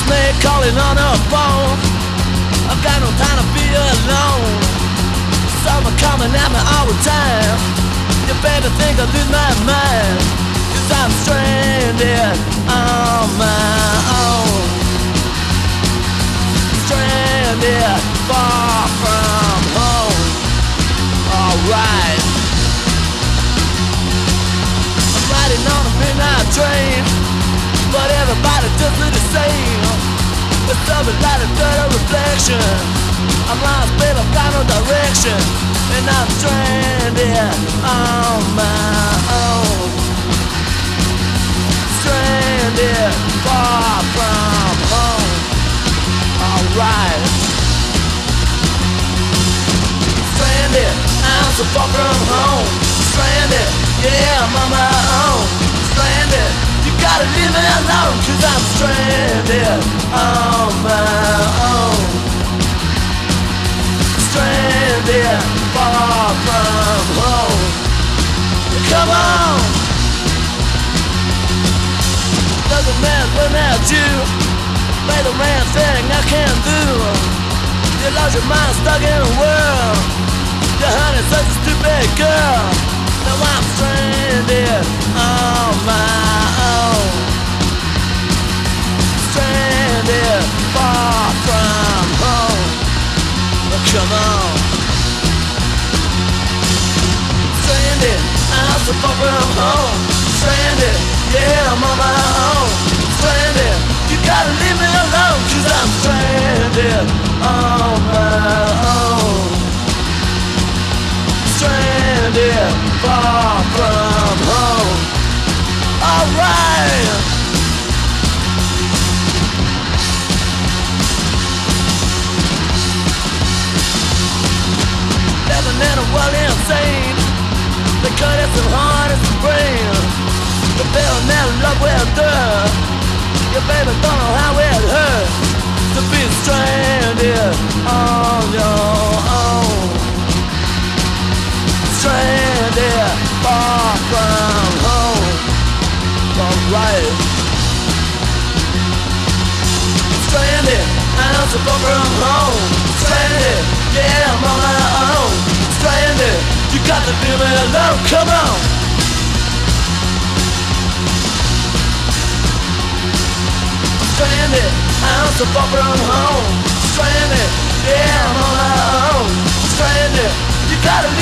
snake calling on her phone. I've got no time to be alone. Someone coming at me all the time. You better think I lose my mind, 'cause I'm stranded on my own. Stranded far from home. Alright, I'm riding on a midnight train, but everybody just do the same. It's something like a dirty reflection. I'm lost, babe, I've got no direction, and I'm stranded on my own. Stranded far from home. Alright, stranded, I'm so far from home. Stranded, yeah, I'm on my own. Stranded, you gotta leave me alone, 'cause I'm stranded on my own. Stranded far from home. Come on, doesn't matter without you. Play the man thing I can't do. You lost your mind stuck in a world. Your honey's such a stupid girl. Now I'm stranded on my own. Stranded far from home. Come on. Stranded, I'm so far from home. Stranded, yeah, I'm on my own. Stranded, you gotta leave me alone, 'cause I'm stranded on my own. Stranded far from home. Alright, living in a world insane. They cut it so hard as the brain. The bill never love with her. Your baby don't know how it hurts to be stranded on your own. Stranded far from home. Alright, stranded, I'm so far from home. Stranded, yeah, I'm on my own. Stranded, you got to leave me alone. Come on. Stranded, I'm so far from home. Stranded, yeah, I'm on my own. Stranded, you gotta leave